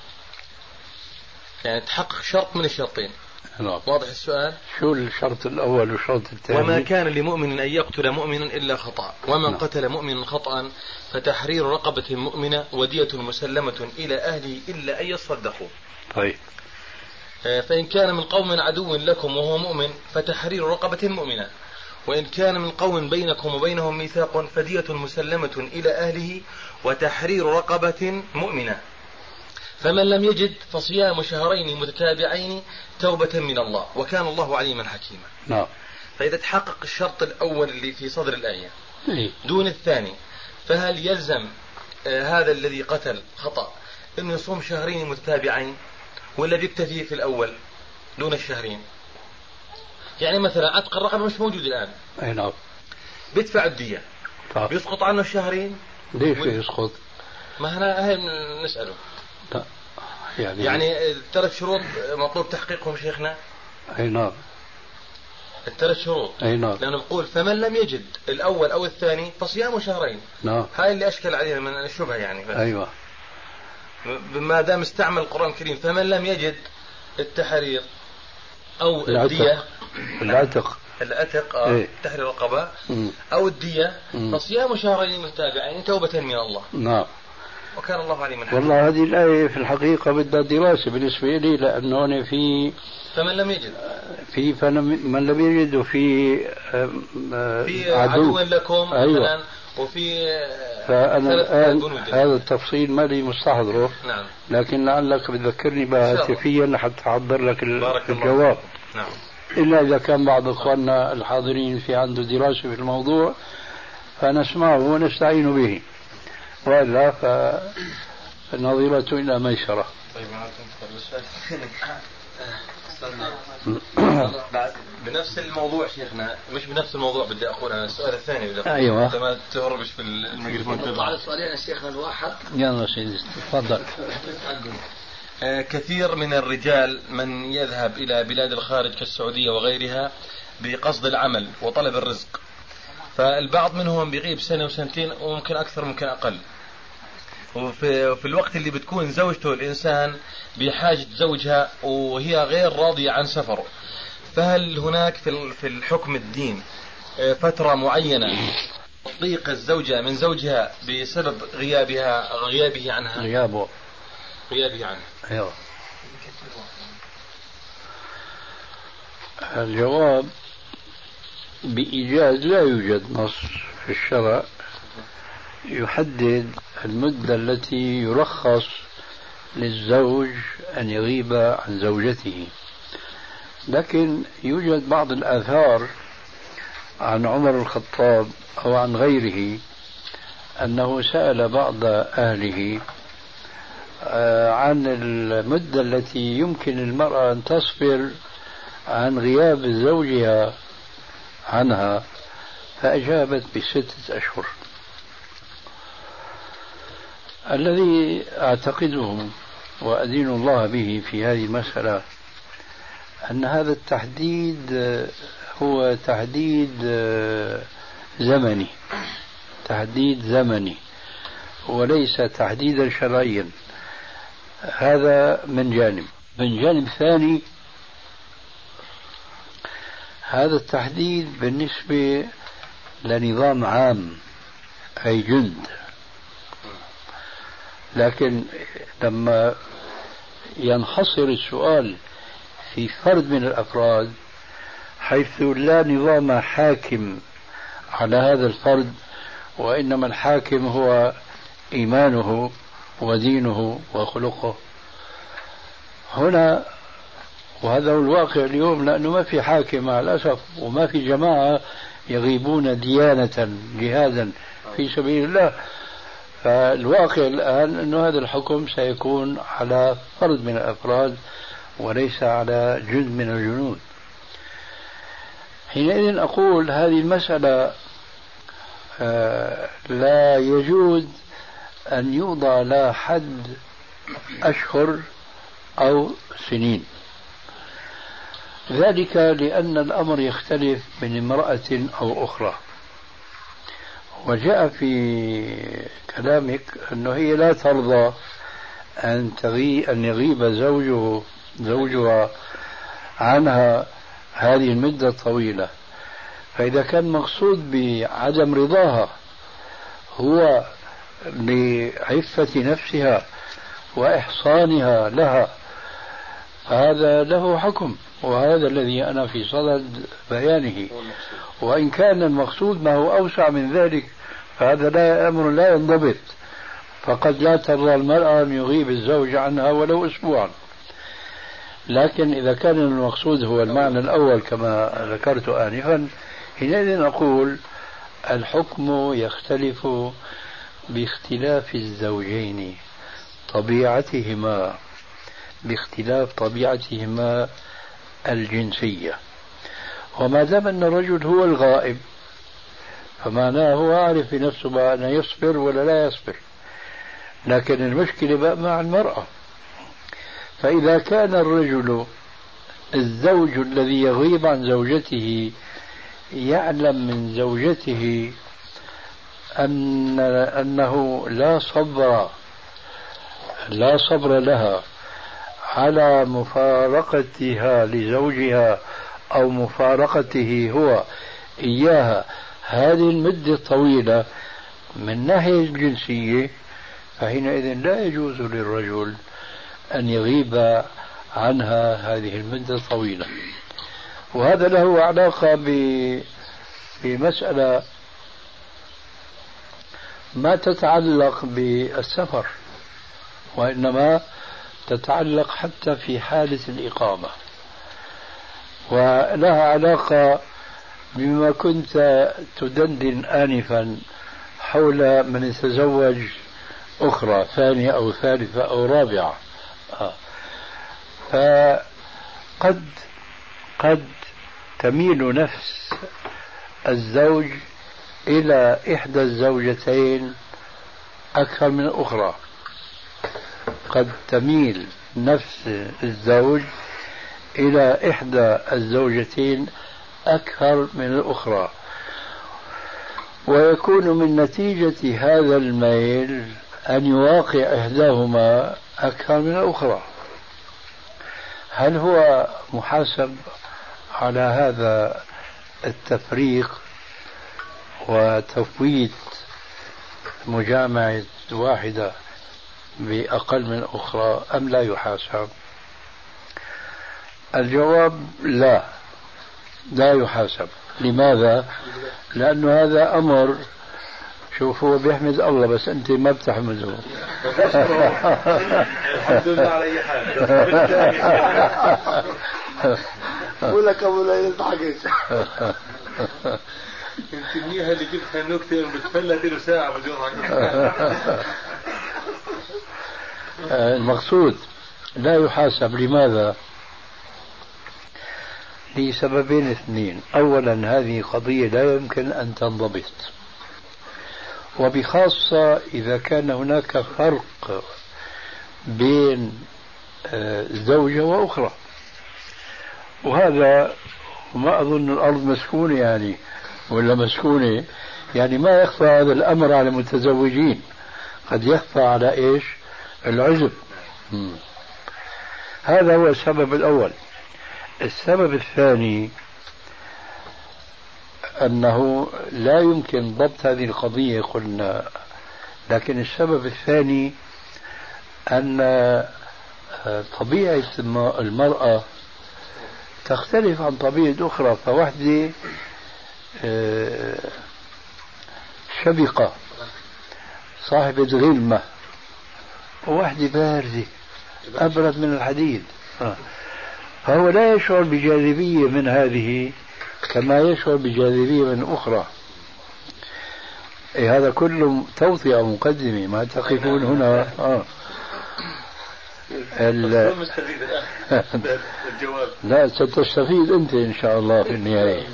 يعني تحقق شرط من الشرطين. واضح السؤال؟ شو الشرط الأول والشرط الثاني؟ وما كان لمؤمن أن يقتل مؤمنا إلا خطأ، ومن قتل مؤمنا خطأ فتحرير رقبة مؤمنة ودية مسلمة إلى أهله إلا أن يصدقوا. طيب. فإن كان من قوم عدو لكم وهو مؤمن فتحرير رقبة مؤمنة، وإن كان من قوم بينكم وبينهم ميثاق فدية مسلمة إلى أهله وتحرير رقبة مؤمنة، فمن لم يجد فصيام شهرين متتابعين توبة من الله وكان الله عليما حكيما. نعم. فإذا تحقق الشرط الأول اللي في صدر الآية دون الثاني، فهل يلزم هذا الذي قتل خطأ أنه يصوم شهرين متتابعين ولا بيكتفي في الأول دون الشهرين؟ يعني مثلا عتق الرقبة مش موجود الآن. أي نعم. بيدفع الدية. طب. بيسقط عنه الشهرين. ليش يسقط؟ ما هنا هاي نسأله. لا. يعني الثلاث شروط مطلوب تحقيقهم شيخنا. أي نعم. الثلاث شروط. أي نعم. لأنه بقول فمن لم يجد الأول أو الثاني فصيام شهرين. نعم. هاي اللي أشكل علينا من الشبهة يعني. بس. أيوة. ما دام استعمل القرآن الكريم فمن لم يجد التحرير أو الدية العتق تحرير الرقبة أو الدية فصيام شهرين متتابعين توبة من الله. نعم. وكان الله عليما حكيما. والله هذه الآية في الحقيقة بدها دراسة بالنسبة لي، لأنه أنا في فمن لم يجد من لم يجد وفي عدو لكم. أيوة. مثلا وفي فأنا الآن هذا التفصيل ما لي مستحضره. نعم. لكن لعلك بتذكرني بها هاتفيا حتى أحضر لك الجواب. نعم. إلا إذا كان بعض إخواننا الحاضرين في عنده دراسة في الموضوع فنسمعه ونستعين به، وإلا فالنظيرة إلى ميسرة. طيب بنفس الموضوع شيخنا، مش بنفس الموضوع بدي أقول أنا السؤال الثاني بدي أقول. أيوة. أنت ما تهربش في الميكروفون. نطلع على سؤالين الشيخنا الواحد. يلا سيدي تفضل. كثير من الرجال من يذهب إلى بلاد الخارج كالسعودية وغيرها بقصد العمل وطلب الرزق، فالبعض منهم بيغيب سنة وسنتين وممكن أكثر ممكن أقل، وفي الوقت اللي بتكون زوجته الإنسان بحاجة زوجها وهي غير راضية عن سفره، فهل هناك في الحكم الدين فترة معينة تضيق الزوجة من زوجها بسبب غيابه عنها؟ غيابه عنها. أيوة. الجواب بإيجاز لا يوجد نص في الشرع يحدد المدة التي يرخص للزوج أن يغيب عن زوجته، لكن يوجد بعض الآثار عن عمر الخطاب أو عن غيره أنه سأل بعض أهله عن المدة التي يمكن المرأة أن تصبر عن غياب زوجها عنها، فأجابت ب6 أشهر. الذي أعتقده وأدين الله به في هذه المسألة أن هذا التحديد هو تحديد زمني وليس تحديدا شرعيا. هذا من جانب ثاني، هذا التحديد بالنسبة لنظام عام أي جند، لكن لما ينحصر السؤال في فرد من الأفراد حيث لا نظام حاكم على هذا الفرد وإنما الحاكم هو إيمانه ودينه وخلقه، هنا وهذا هو الواقع اليوم، لأنه ما في حاكم مع الأسف وما في جماعة يغيبون ديانة جهادا في سبيل الله. فالواقع الآن أنه هذا الحكم سيكون على فرد من الأفراد وليس على جند من الجنود. حينئذ أقول هذه المسألة لا يجوز أن يوضع لها حد أشهر أو سنين. ذلك لأن الأمر يختلف من امرأة أو أخرى. وجاء في كلامك أنه هي لا ترضى أن يغيب زوجها عنها هذه المدة الطويلة. فإذا كان مقصود بعدم رضاها هو لعفة نفسها وإحصانها لها فهذا له حكم، وهذا الذي أنا في صدد بيانه. وإن كان المقصود ما هو أوسع من ذلك فهذا لا أمر لا ينضبط. فقد لا ترضى المرأة أن يغيب الزوج عنها ولو أسبوعا. لكن إذا كان المقصود هو المعنى الأول كما ذكرت آنفا حينئذ أقول الحكم يختلف باختلاف الزوجين باختلاف طبيعتهما الجنسية. وما دام أن الرجل هو الغائب فمعناه هو عارف في نفسه بقى أنه يصبر ولا لا يصبر. لكن المشكلة بقى مع المرأة. فإذا كان الرجل الزوج الذي يغيب عن زوجته يعلم من زوجته أنه لا صبر لها على مفارقتها لزوجها أو مفارقته هو إياها هذه المدة الطويلة من ناحية الجنسية، فحينئذ لا يجوز للرجل أن يغيب عنها هذه المدة الطويلة. وهذا له علاقة بمسألة ما تتعلق بالسفر، وإنما تتعلق حتى في حالة الإقامة، ولها علاقة بما كنت تدندن آنفا حول من يتزوج أخرى ثانية أو ثالثة أو رابعة. فقد تميل نفس الزوج إلى إحدى الزوجتين أكثر من الأخرى. قد تميل نفس الزوج إلى إحدى الزوجتين أكثر من الأخرى، ويكون من نتيجة هذا الميل أن يواقع إحداهما أكثر من الأخرى. هل هو محاسب على هذا التفريق وتفويت مجامعة واحدة بأقل من أخرى أم لا يحاسب؟ الجواب لا يحاسب. لماذا؟ لأنه هذا أمر، شوف هو بيحمد الله بس أنت ما بتحمده. الحمد لله على أي حال. ولك أبو لا يضحكش. أنت منيها اللي جبتها النكتة بتفلت له ساعة بدون المقصود لا يحاسب. لماذا؟ لسببين اثنين. أولا هذه قضية لا يمكن أن تنضبط، وبخاصة إذا كان هناك فرق بين زوجة وأخرى. وهذا ما أظن الأرض مسكونة يعني ولا مسكونة يعني ما يخفى هذا الأمر على المتزوجين، قد يخفى على إيش؟ العزب. هذا هو السبب الأول. السبب الثاني أنه لا يمكن ضبط هذه القضية قلنا، لكن السبب الثاني أن طبيعة المرأة تختلف عن طبيعة أخرى. فوحدة شبقة صاحبة غلمة، ووحدة باردة أبرد من الحديد. فهو لا يشعر بجاذبية من هذه كما يشعر بجاذبية من أخرى. هذا كله توطئة مقدمة، ما تقفون هنا. لا ستستفيد أنت إن شاء الله في النهاية.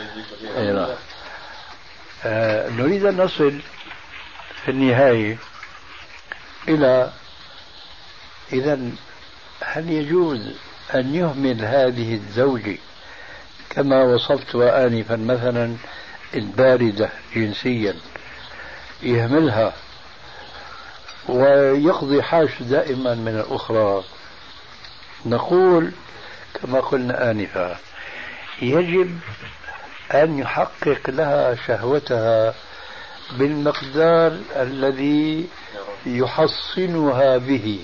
نريد أن نصل في النهاية إلى إذن هل يجوز أن يهمل هذه الزوجة كما وصفت آنفا مثلا الباردة جنسيا، يهملها ويقضي حاجة دائما من الأخرى؟ نقول كما قلنا آنفا يجب أن يحقق لها شهوتها بالمقدار الذي يحصنها به.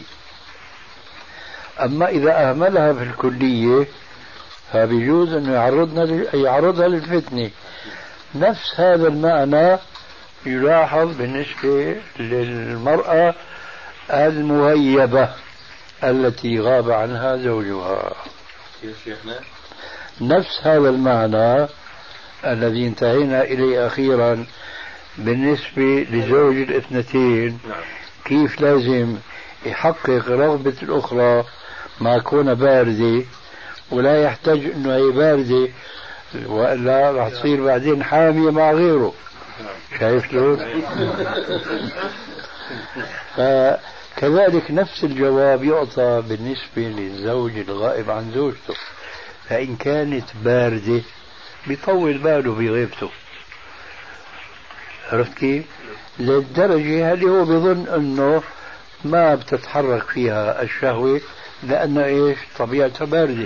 أما إذا أهملها في الكلية فبيجوز أن يعرضها للفتنة. نفس هذا المعنى يلاحظ بالنسبة للمرأة المغيبة التي غاب عنها زوجها. نفس هذا المعنى الذي انتهينا إليه أخيرا بالنسبة لزوج الاثنتين، كيف لازم يحقق رغبة الأخرى مع كونها باردة، ولا يحتاج أنه هي باردة وإلا راح تصير بعدين حامية مع غيره. شايف شلون؟ فكذلك نفس الجواب يعطى بالنسبة للزوج الغائب عن زوجته. فإن كانت باردة بيطول باله بغيبته، عرفت كيف؟ للدرجة اللي هو بظن أنه ما بتتحرك فيها الشهوة لأنه إيش طبيعتها باردة.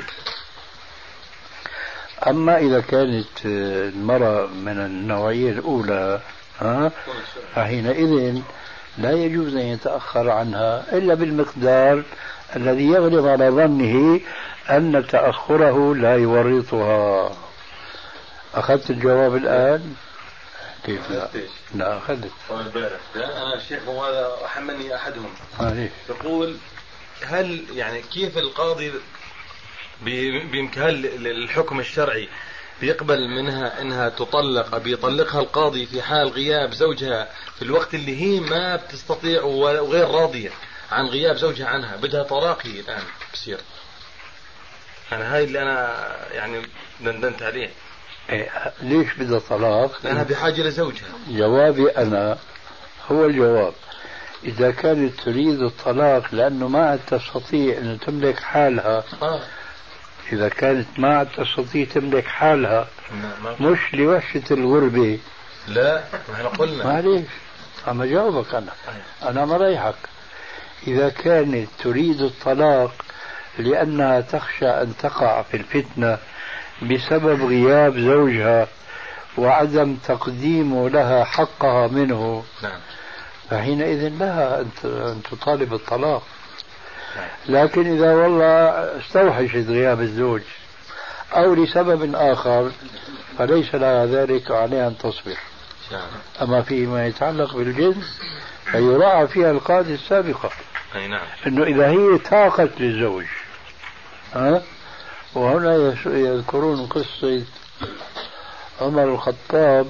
أما إذا كانت المرأة من النوعية الأولى فحينئذ لا يجوز أن يتأخر عنها إلا بالمقدار الذي يغلب على ظنه أن تأخره لا يورطها. أخذت الجواب الآن؟ كيف لا؟ لا أخذت. أنا الشيخ وهذا حملني أحدهم يقول هل يعني كيف القاضي هل الحكم الشرعي بيقبل منها انها تطلق، بيطلقها القاضي في حال غياب زوجها في الوقت اللي هي ما بتستطيع وغير راضية عن غياب زوجها عنها، بدها طلاقه الآن بصير؟ أنا هاي اللي أنا يعني دندنت عليه. ليش بدها طلاق؟ لأنها بحاجة لزوجها. جوابي أنا هو الجواب: إذا كانت تريد الطلاق لأنه ما عاد تستطيع أن تملك حالها، إذا كانت ما عاد تستطيع تملك حالها مش لوحشة الغربة. لا احنا قلنا معليش أما جاوبك أنا مريحك. إذا كانت تريد الطلاق لأنها تخشى أن تقع في الفتنة بسبب غياب زوجها وعدم تقديمه لها حقها منه، فحينئذ لها أن تطالب الطلاق. لكن إذا والله استوحشت غياب الزوج أو لسبب آخر فليس لها ذلك عليها أن تصبر. أما فيما يتعلق بالجنس فيراعى فيها القاعدة السابقة أنه إذا هي طاقت للزوج. وهنا يذكرون قصة عمر الخطاب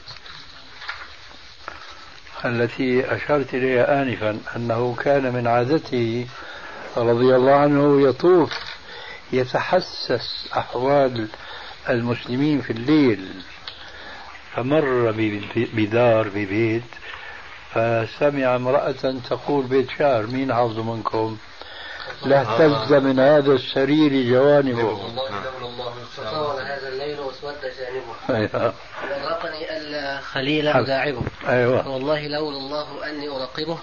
التي أشرت إليها آنفا، أنه كان من عادته رضي الله عنه يطوف يتحسس أحوال المسلمين في الليل، فمر بدار ببيت فسمع امرأة تقول بيت شعر: مين حافظ منكم؟ لاهتز من هذا السرير جوانبه، فطال هذا الليل واسود جانبه، ورقني الخليل أداعبه. والله لولا الله أني أراقبه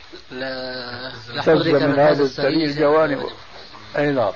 لحرك من هذا السرير جوانبه. أي نعم.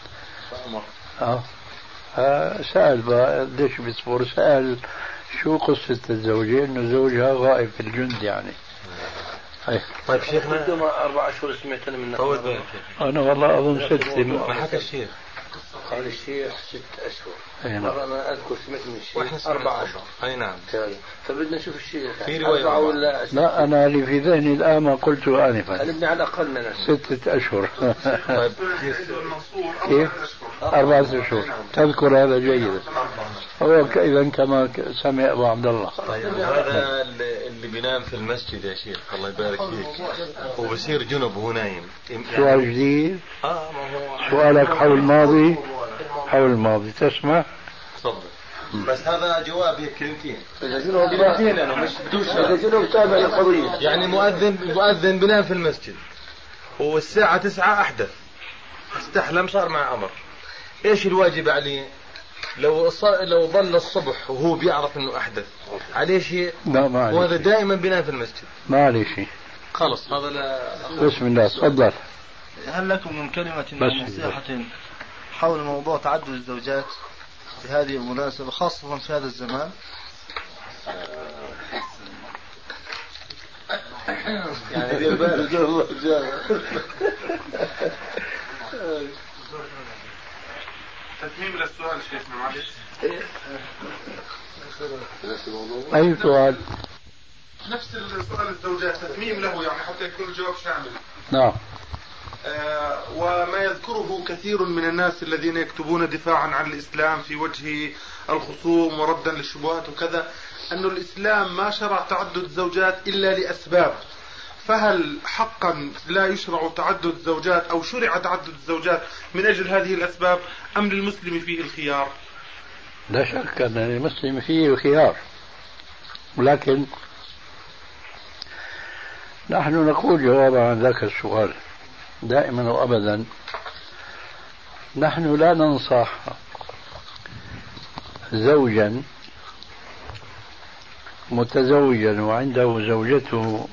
سأل قديش بيصبر، سأل شو قصة الزوجة، إنه زوجها غائب في الجند يعني. طيب شيخنا 4 أشهر سمعت أنا من أنا والله أظن 6. ما حكى الشيخ؟ قال الشيخ 6 أشهر. مرة أنا أذكر سمعت من الشيخ 4 أشهر. أي نعم. فبدنا نشوف الشيخ في رواية ولا لا، أنا اللي في ذهني الآن ما قلته آنفا، قلبني على الأقل من 6 أشهر. طيب كيف 4 أشهر؟ تذكر هذا جيدا. هو إذا كما سمع أبو عبد الله. طيب هذا اللي بينام في المسجد يا شيخ الله يبارك فيك وبصير جنب وهو نايم. سؤال جديد. سؤالك حول الماضي. حول الماضي تسمع؟ تفضل. بس هذا جواب هيك كلمتين. إذا أنا مش بدوش إذا تابع القضية. يعني مؤذن بنام في المسجد والساعة 9 أحدث استحلم صار مع أمر، إيش الواجب عليه؟ لو ظل الصبح وهو بيعرف إنه أحدث عليه شيء؟ لا ما عليه، وهذا دائما بينام في المسجد ما عليه شيء. خلص هذا بسم الله تفضل. هل لكم من كلمة أو نصيحة حول موضوع تعدد الزوجات في هذه المناسبة خاصة في هذا الزمان؟ يعني دير بالك. تتميم للسؤال شيخنا معلش. أي سؤال؟ نفس السؤال الزوجات تتميم له يعني حتى يكون الجواب شامل. نعم. وما يذكره كثير من الناس الذين يكتبون دفاعا عن الإسلام في وجه الخصوم وردا للشبهات وكذا، أن الإسلام ما شرع تعدد الزوجات إلا لأسباب، فهل حقا لا يشرع تعدد الزوجات أو شرع تعدد الزوجات من أجل هذه الأسباب أم للمسلم فيه الخيار؟ لا شك أن المسلم فيه الخيار، ولكن نحن نقول جوابا عن ذاك السؤال دائما وأبدا، نحن لا ننصح زوجا متزوجا وعنده زوجته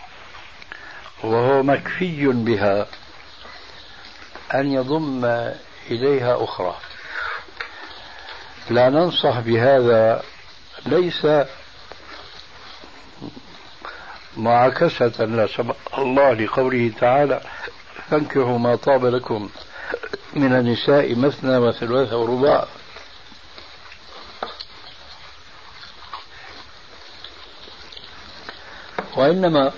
وهو مكفي بها أن يضم إليها أخرى. لا ننصح بهذا، ليس معاكسة لا سمح الله لقوله تعالى: فانكحوا ما طاب لكم من النساء مثنى وثلاث ورباع. وإنما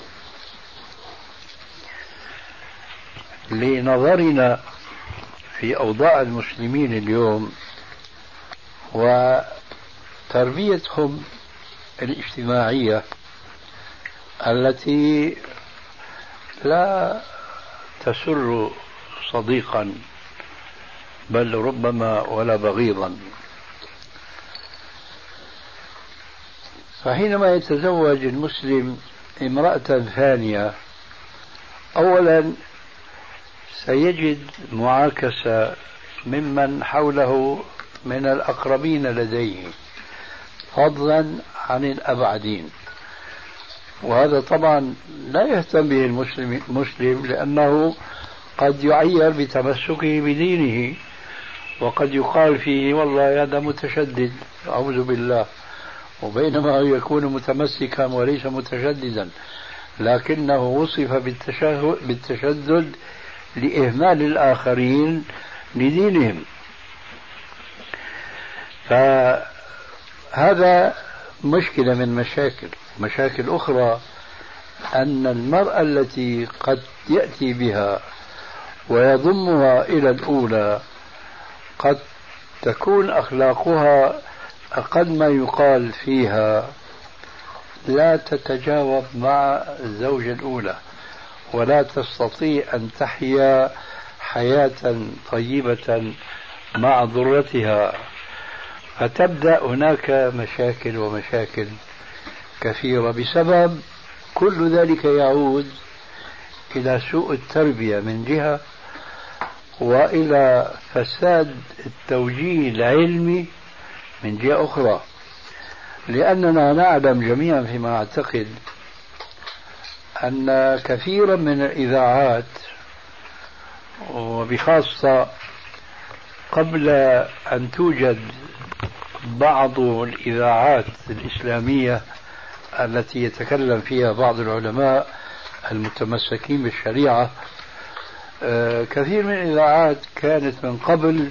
لنظرنا في أوضاع المسلمين اليوم وتربيتهم الاجتماعية التي لا تسر صديقا بل ربما ولا بغيضا، فحينما يتزوج المسلم امرأة ثانية أولا سيجد معاكسة ممن حوله من الأقربين لديه فضلا عن الأبعدين، وهذا طبعا لا يهتم به المسلم لأنه قد يعير بتمسكه بدينه، وقد يقال فيه والله هذا متشدد أعوذ بالله، وبينما يكون متمسكا وليس متشددا، لكنه وصف بالتشدد لإهمال الآخرين لدينهم. فهذا مشكلة من مشاكل أخرى، أن المرأة التي قد يأتي بها ويضمها إلى الأولى قد تكون أخلاقها أقل ما يقال فيها لا تتجاوب مع الزوجة الأولى، ولا تستطيع أن تحيا حياة طيبة مع ذرتها، فتبدأ هناك مشاكل كثيرة بسبب كل ذلك يعود إلى سوء التربية من جهة، وإلى فساد التوجيه العلمي من جهة أخرى. لأننا نعلم جميعا فيما أعتقد أن كثيرا من الإذاعات، وبخاصة قبل أن توجد بعض الإذاعات الإسلامية التي يتكلم فيها بعض العلماء المتمسكين بالشريعة، كثير من الإذاعات كانت من قبل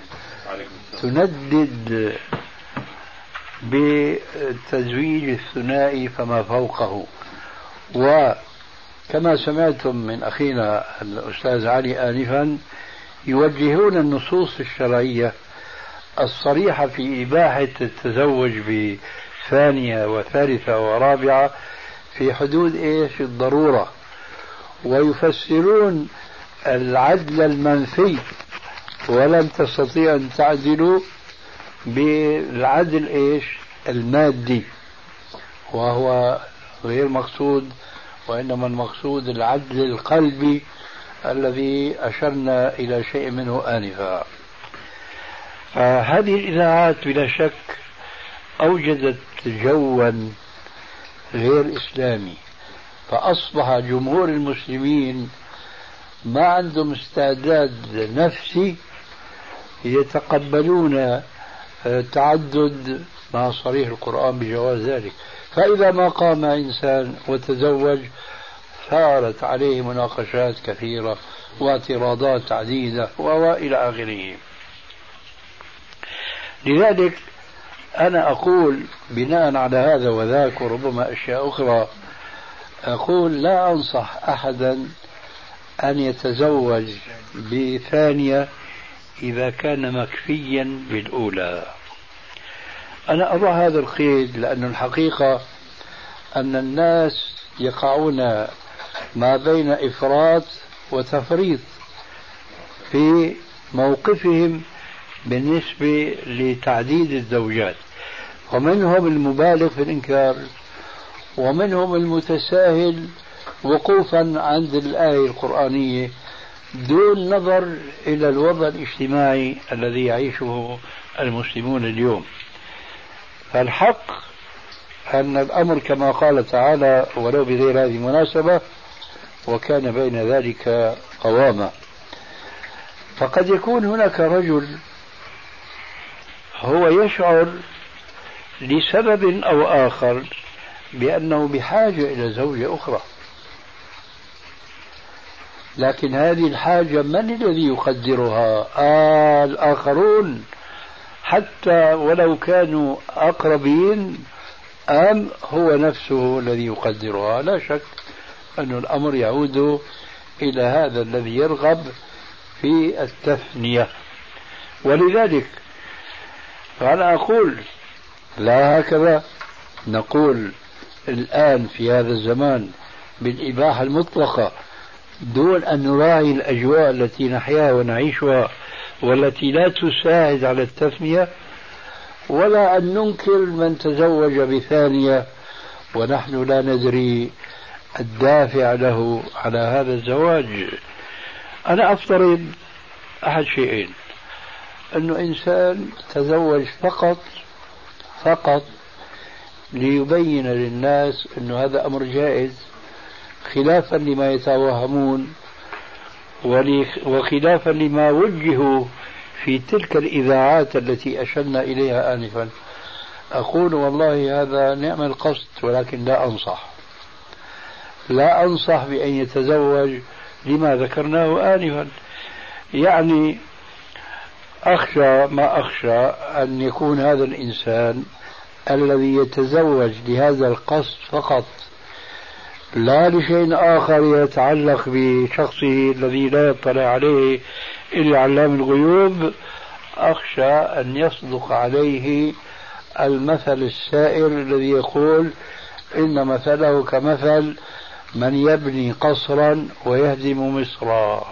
تندد بالتزويج الثنائي فما فوقه. وكما سمعتم من أخينا الأستاذ علي آنفا يوجهون النصوص الشرعية الصريحة في إباحة التزوج بثانية وثالثة ورابعة في حدود إيش الضرورة، ويفسرون العدل المنفي ولن تستطيع أن تعدلوا بالعدل إيش المادي، وهو غير مقصود، وإنما المقصود العدل القلبي الذي أشرنا إلى شيء منه آنفا. فهذه الإذاعات بلا شك أوجدت جوا غير إسلامي، فأصبح جمهور المسلمين ما عندهم استعداد نفسي يتقبلون تعدد مع صريح القرآن بجواز ذلك. فإذا ما قام إنسان وتزوج ثارت عليه مناقشات كثيرة واعتراضات عديدة وإلى آخره. لذلك أنا أقول بناء على هذا وذاك وربما أشياء أخرى، أقول لا أنصح أحدا أن يتزوج بثانية إذا كان مكفيا بالأولى. أنا أضع هذا القيد لأن الحقيقة أن الناس يقعون ما بين إفراط وتفريط في موقفهم بالنسبة لتعديد الزوجات، ومنهم المبالغ في الإنكار ومنهم المتساهل وقوفا عند الآية القرآنية دون نظر إلى الوضع الاجتماعي الذي يعيشه المسلمون اليوم. فالحق أن الأمر كما قال تعالى ولو بغير هذه المناسبة وكان بين ذلك قواما. فقد يكون هناك رجل هو يشعر لسبب أو آخر بأنه بحاجة إلى زوجة أخرى، لكن هذه الحاجة من الذي يقدرها؟ الآخرون حتى ولو كانوا أقربين، أم هو نفسه الذي يقدرها؟ لا شك أن الأمر يعود إلى هذا الذي يرغب في التثنية. ولذلك فأنا أقول لا هكذا نقول الآن في هذا الزمان بالإباحة المطلقة دون أن نراعي الأجواء التي نحياها ونعيشها والتي لا تساعد على التثنية، ولا أن ننكر من تزوج بثانية ونحن لا ندري الدافع له على هذا الزواج. أنا أفترض أحد شيئين: أنه إنسان تزوج فقط ليبين للناس أنه هذا أمر جائز، خلافا لما يتوهمون وخلافا لما وجهوا في تلك الإذاعات التي أشرنا إليها آنفا. أقول والله هذا نعم القصد، ولكن لا أنصح بأن يتزوج لما ذكرناه آنفا. يعني أخشى ما أخشى أن يكون هذا الإنسان الذي يتزوج لهذا القصد فقط لا لشيء آخر يتعلق بشخصه الذي لا يطلع عليه إلا علام الغيوب، أخشى أن يصدق عليه المثل السائر الذي يقول إن مثله كمثل من يبني قصرا ويهدم مصرا.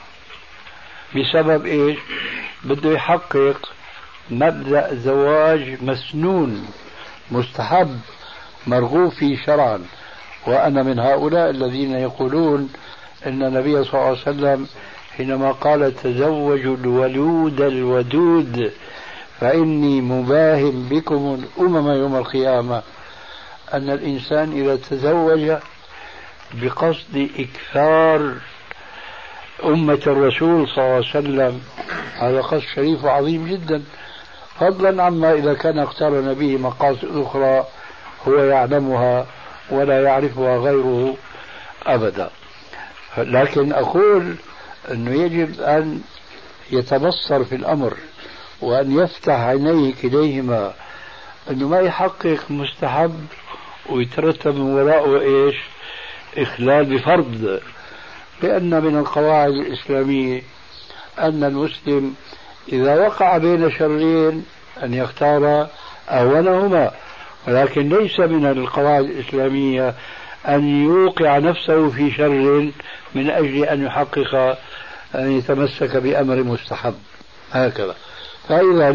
بسبب إيش؟ بده يحقق مبدأ زواج مسنون مستحب مرغوب فيه شرعا. وأنا من هؤلاء الذين يقولون إن النبي صلى الله عليه وسلم حينما قال تزوجوا الولود الودود فإني مباهم بكم الأمم يوم القيامة، أن الإنسان إذا تزوج بقصد إكثار أمة الرسول صلى الله عليه وسلم هذا قصد شريف وعظيم جدا، فضلا عما إذا كان اقترن به مقاصد أخرى هو يعلمها ولا يعرفها غيره أبدا. لكن أقول أنه يجب أن يتبصر في الأمر وأن يفتح عينيه كليهما، أنه ما يحقق مستحب ويترتب من وراءه إيش؟ إخلال بفرض. لأن من القواعد الإسلامية أن المسلم إذا وقع بين شرين أن يختار أولهما، ولكن ليس من القواعد الإسلامية أن يوقع نفسه في شر من أجل أن يحقق أن يتمسك بأمر مستحب هكذا. فإذا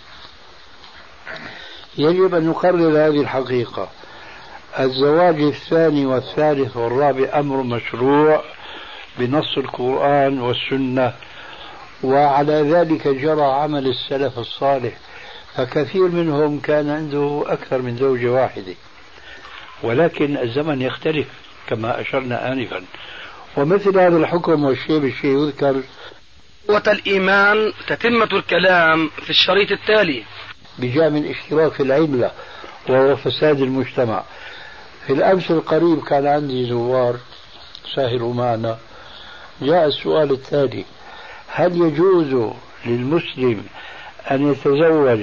يجب أن نقرر هذه الحقيقة: الزواج الثاني والثالث والرابع أمر مشروع بنص القرآن والسنة، وعلى ذلك جرى عمل السلف الصالح، فكثير منهم كان عنده أكثر من زوجة واحدة. ولكن الزمن يختلف كما أشرنا آنفا، ومثل هذا الحكم والشيء بالشيء يذكر. الإيمان تتمة الكلام في الشريط التالي بجانب الاشتراك في العلة وهو فساد المجتمع. في الأمس القريب كان عندي زوار ساهروا معنا، جاء السؤال التالي: هل يجوز للمسلم أن يتزوج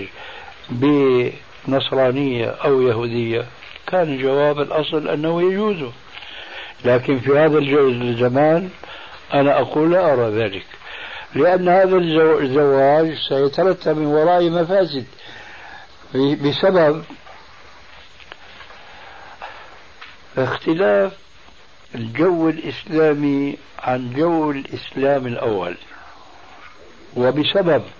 بنصرانية أو يهودية؟ كان الجواب الأصل أنه يجوز، لكن في هذا الزمان أنا أقول لا أرى ذلك، لأن هذا الزواج سيترتب من وراء مفاسد بسبب اختلاف الجو الإسلامي عن جو الإسلام الأول، وبسبب